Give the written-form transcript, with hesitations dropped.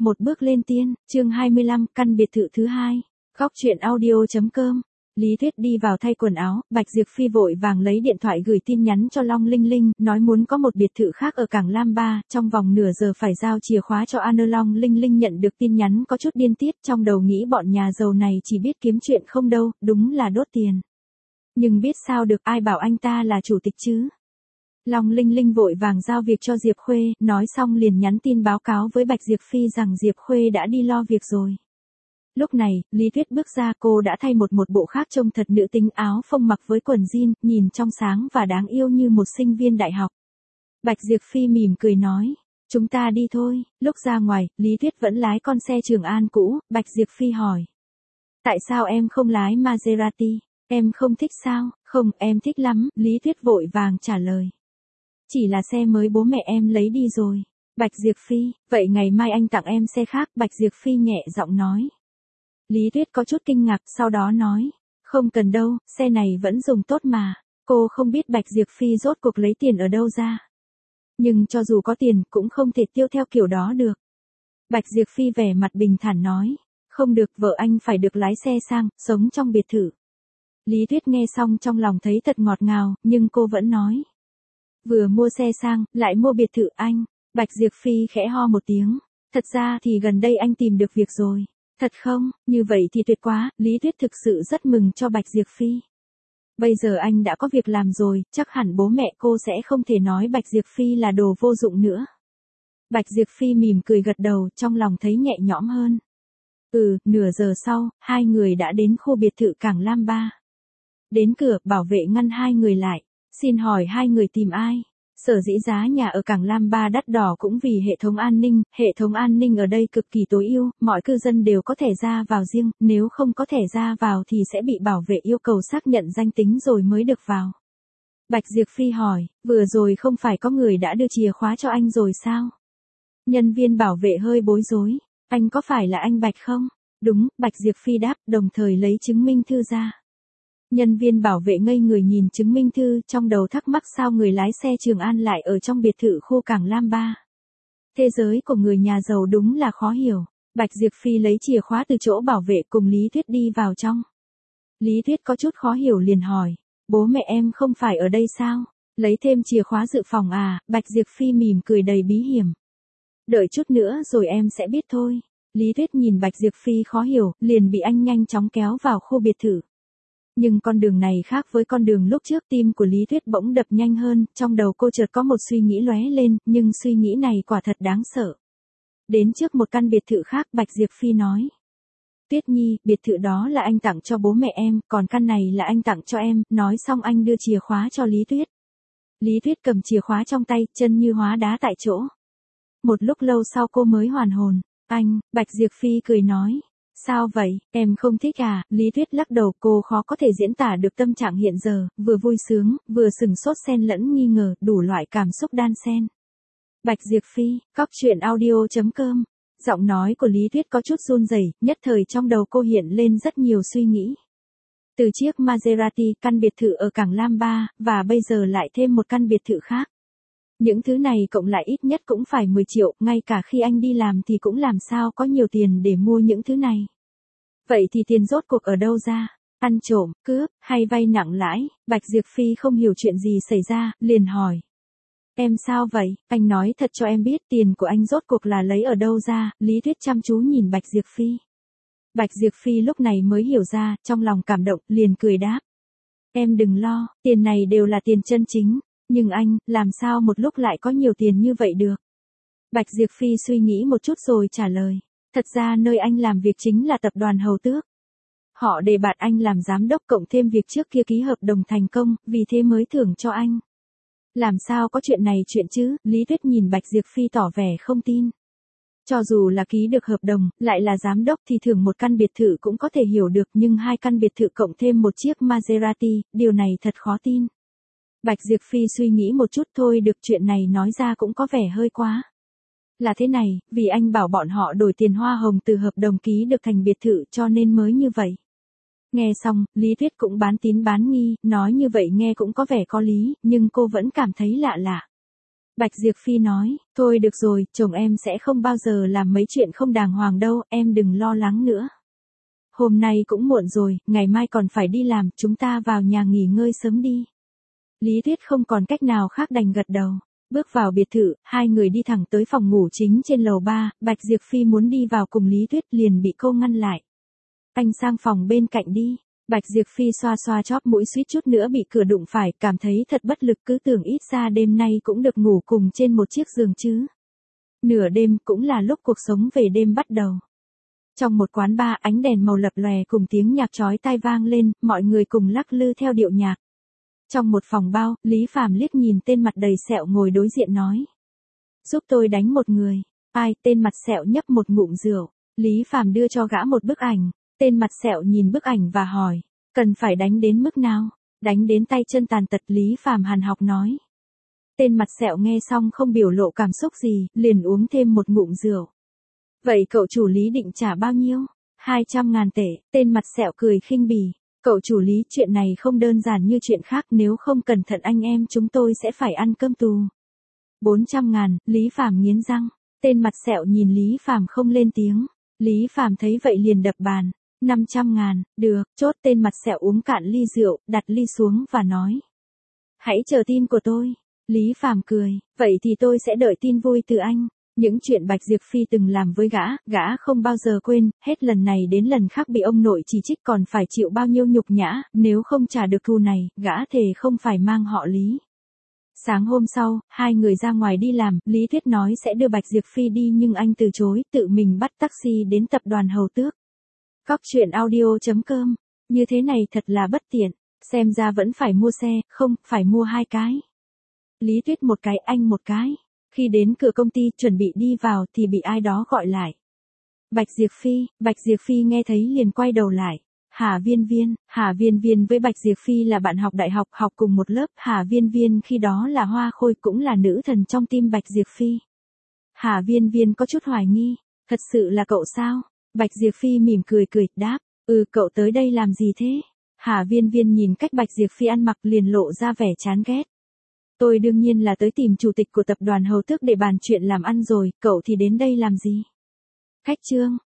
Một bước lên tiên, chương 25, căn biệt thự thứ hai. Góc truyện audio.com. Lý Tuyết đi vào thay quần áo, Bạch Diệp Phi vội vàng lấy điện thoại gửi tin nhắn cho Long Linh Linh, nói muốn có một biệt thự khác ở Cảng Lam Ba, trong vòng nửa giờ phải giao chìa khóa cho An. Long Linh Linh nhận được tin nhắn có chút điên tiết, trong đầu nghĩ bọn nhà giàu này chỉ biết kiếm chuyện không đâu, đúng là đốt tiền. Nhưng biết sao được, ai bảo anh ta là chủ tịch chứ? Long Linh Linh vội vàng giao việc cho Diệp Khuê, nói xong liền nhắn tin báo cáo với Bạch Diệp Phi rằng Diệp Khuê đã đi lo việc rồi. Lúc này, Lý Tuyết bước ra, cô đã thay một bộ khác trông thật nữ tính, áo phông mặc với quần jean, nhìn trong sáng và đáng yêu như một sinh viên đại học. Bạch Diệp Phi mỉm cười nói, chúng ta đi thôi. Lúc ra ngoài, Lý Tuyết vẫn lái con xe Trường An cũ, Bạch Diệp Phi hỏi. Tại sao em không lái Maserati? Em không thích sao? Không, em thích lắm, Lý Tuyết vội vàng trả lời. Chỉ là xe mới bố mẹ em lấy đi rồi. Bạch Diệp Phi, vậy ngày mai anh tặng em xe khác, Bạch Diệp Phi nhẹ giọng nói. Lý Tuyết có chút kinh ngạc, sau đó nói, không cần đâu, xe này vẫn dùng tốt mà. Cô không biết Bạch Diệp Phi rốt cuộc lấy tiền ở đâu ra. Nhưng cho dù có tiền, cũng không thể tiêu theo kiểu đó được. Bạch Diệp Phi vẻ mặt bình thản nói, không được, vợ anh phải được lái xe sang, sống trong biệt thự. Lý Tuyết nghe xong trong lòng thấy thật ngọt ngào, nhưng cô vẫn nói. Vừa mua xe sang, lại mua biệt thự anh. Bạch Diệp Phi khẽ ho một tiếng. Thật ra thì gần đây anh tìm được việc rồi. Thật không? Như vậy thì tuyệt quá, Lý Tuyết thực sự rất mừng cho Bạch Diệp Phi. Bây giờ anh đã có việc làm rồi, chắc hẳn bố mẹ cô sẽ không thể nói Bạch Diệp Phi là đồ vô dụng nữa. Bạch Diệp Phi mỉm cười gật đầu, trong lòng thấy nhẹ nhõm hơn. Nửa giờ sau, hai người đã đến khu biệt thự Cảng Lam Ba. Đến cửa, bảo vệ ngăn hai người lại. Xin hỏi hai người tìm ai? Sở dĩ giá nhà ở Cảng Lam Ba đắt đỏ cũng vì hệ thống an ninh ở đây cực kỳ tối ưu, mọi cư dân đều có thẻ ra vào riêng, nếu không có thẻ ra vào thì sẽ bị bảo vệ yêu cầu xác nhận danh tính rồi mới được vào. Bạch Diệp Phi hỏi, vừa rồi không phải có người đã đưa chìa khóa cho anh rồi sao? Nhân viên bảo vệ hơi bối rối, anh có phải là anh Bạch không? Đúng, Bạch Diệp Phi đáp, đồng thời lấy chứng minh thư ra. Nhân viên bảo vệ ngây người nhìn chứng minh thư, trong đầu thắc mắc sao người lái xe Trường An lại ở trong biệt thự khu Cảng Lam Ba. Thế giới của người nhà giàu đúng là khó hiểu. Bạch Diệp Phi lấy chìa khóa từ chỗ bảo vệ cùng Lý Tuyết đi vào trong. Lý Tuyết có chút khó hiểu liền hỏi, bố mẹ em không phải ở đây sao? Lấy thêm chìa khóa dự phòng à? Bạch Diệp Phi mỉm cười đầy bí hiểm. Đợi chút nữa rồi em sẽ biết thôi. Lý Tuyết nhìn Bạch Diệp Phi khó hiểu, liền bị anh nhanh chóng kéo vào khu biệt thự. Nhưng con đường này khác với con đường lúc trước, tim của Lý Tuyết bỗng đập nhanh hơn, trong đầu cô chợt có một suy nghĩ lóe lên, nhưng suy nghĩ này quả thật đáng sợ. Đến trước một căn biệt thự khác, Bạch Diệp Phi nói. Tuyết Nhi, biệt thự đó là anh tặng cho bố mẹ em, còn căn này là anh tặng cho em, nói xong anh đưa chìa khóa cho Lý Tuyết. Lý Tuyết cầm chìa khóa trong tay, chân như hóa đá tại chỗ. Một lúc lâu sau cô mới hoàn hồn. Anh, Bạch Diệp Phi cười nói. Sao vậy, em không thích à? Lý Tuyết lắc đầu, cô khó có thể diễn tả được tâm trạng hiện giờ, vừa vui sướng, vừa sừng sốt xen lẫn nghi ngờ, đủ loại cảm xúc đan xen. Bạch Diệp Phi, góc truyện audio.com. Giọng nói của Lý Tuyết có chút run rẩy, nhất thời trong đầu cô hiện lên rất nhiều suy nghĩ. Từ chiếc Maserati, căn biệt thự ở Cảng Lam Ba, và bây giờ lại thêm một căn biệt thự khác. Những thứ này cộng lại ít nhất cũng phải 10 triệu, ngay cả khi anh đi làm thì cũng làm sao có nhiều tiền để mua những thứ này. Vậy thì tiền rốt cuộc ở đâu ra? Ăn trộm, cướp, hay vay nặng lãi? Bạch Diệp Phi không hiểu chuyện gì xảy ra, liền hỏi. Em sao vậy? Anh nói thật cho em biết tiền của anh rốt cuộc là lấy ở đâu ra? Lý Tuyết chăm chú nhìn Bạch Diệp Phi. Bạch Diệp Phi lúc này mới hiểu ra, trong lòng cảm động, liền cười đáp. Em đừng lo, tiền này đều là tiền chân chính. Nhưng anh, làm sao một lúc lại có nhiều tiền như vậy được? Bạch Diệp Phi suy nghĩ một chút rồi trả lời. Thật ra nơi anh làm việc chính là tập đoàn Hầu Tước. Họ đề bạt anh làm giám đốc cộng thêm việc trước kia ký hợp đồng thành công, vì thế mới thưởng cho anh. Làm sao có chuyện này chuyện chứ? Lý Tuyết nhìn Bạch Diệp Phi tỏ vẻ không tin. Cho dù là ký được hợp đồng, lại là giám đốc thì thưởng một căn biệt thự cũng có thể hiểu được, nhưng hai căn biệt thự cộng thêm một chiếc Maserati, điều này thật khó tin. Bạch Diệp Phi suy nghĩ một chút thôi được, chuyện này nói ra cũng có vẻ hơi quá. Là thế này, vì anh bảo bọn họ đổi tiền hoa hồng từ hợp đồng ký được thành biệt thự cho nên mới như vậy. Nghe xong, Lý Tuyết cũng bán tín bán nghi, nói như vậy nghe cũng có vẻ có lý, nhưng cô vẫn cảm thấy lạ lạ. Bạch Diệp Phi nói, thôi được rồi, chồng em sẽ không bao giờ làm mấy chuyện không đàng hoàng đâu, em đừng lo lắng nữa. Hôm nay cũng muộn rồi, ngày mai còn phải đi làm, chúng ta vào nhà nghỉ ngơi sớm đi. Lý Tuyết không còn cách nào khác đành gật đầu. Bước vào biệt thự, hai người đi thẳng tới phòng ngủ chính trên lầu 3, Bạch Diệp Phi muốn đi vào cùng Lý Tuyết liền bị cô ngăn lại. Anh sang phòng bên cạnh đi. Bạch Diệp Phi xoa xoa chóp mũi suýt chút nữa bị cửa đụng phải, cảm thấy thật bất lực, cứ tưởng ít ra đêm nay cũng được ngủ cùng trên một chiếc giường chứ. Nửa đêm cũng là lúc cuộc sống về đêm bắt đầu. Trong một quán bar, ánh đèn màu lập lòe cùng tiếng nhạc chói tai vang lên, mọi người cùng lắc lư theo điệu nhạc. Trong một phòng bao, Lý Phàm liếc nhìn tên mặt đầy sẹo ngồi đối diện nói. Giúp tôi đánh một người. Ai? Tên mặt sẹo nhấp một ngụm rượu. Lý Phàm đưa cho gã một bức ảnh. Tên mặt sẹo nhìn bức ảnh và hỏi. Cần phải đánh đến mức nào? Đánh đến tay chân tàn tật, Lý Phàm hàn học nói. Tên mặt sẹo nghe xong không biểu lộ cảm xúc gì, liền uống thêm một ngụm rượu. Vậy cậu chủ Lý định trả bao nhiêu? 200.000 tệ, tên mặt sẹo cười khinh bỉ. Cậu chủ Lý, chuyện này không đơn giản như chuyện khác, nếu không cẩn thận anh em chúng tôi sẽ phải ăn cơm tù. 400.000, Lý Phàm nghiến răng. Tên mặt sẹo nhìn Lý Phàm không lên tiếng. Lý Phàm thấy vậy liền đập bàn. 500.000, được, chốt. Tên mặt sẹo uống cạn ly rượu, đặt ly xuống và nói. Hãy chờ tin của tôi. Lý Phàm cười, vậy thì tôi sẽ đợi tin vui từ anh. Những chuyện Bạch Diệp Phi từng làm với gã không bao giờ quên, hết lần này đến lần khác bị ông nội chỉ trích còn phải chịu bao nhiêu nhục nhã, nếu không trả được thù này, gã thề không phải mang họ Lý. Sáng hôm sau, hai người ra ngoài đi làm, Lý Tuyết nói sẽ đưa Bạch Diệp Phi đi nhưng anh từ chối, tự mình bắt taxi đến tập đoàn Hầu Tước. Cóc truyện audio.com, như thế này thật là bất tiện, xem ra vẫn phải mua xe, không, phải mua hai cái. Lý Tuyết một cái, anh một cái. Khi đến cửa công ty chuẩn bị đi vào thì bị ai đó gọi lại. Bạch Diệp Phi nghe thấy liền quay đầu lại. Hà Viên Viên với Bạch Diệp Phi là bạn học đại học, học cùng một lớp. Hà Viên Viên khi đó là hoa khôi, cũng là nữ thần trong tim Bạch Diệp Phi. Hà Viên Viên có chút hoài nghi. Thật sự là cậu sao? Bạch Diệp Phi mỉm cười đáp. Cậu tới đây làm gì thế? Hà Viên Viên nhìn cách Bạch Diệp Phi ăn mặc liền lộ ra vẻ chán ghét. Tôi đương nhiên là tới tìm chủ tịch của tập đoàn Hầu Tước để bàn chuyện làm ăn rồi, cậu thì đến đây làm gì? Khách trương,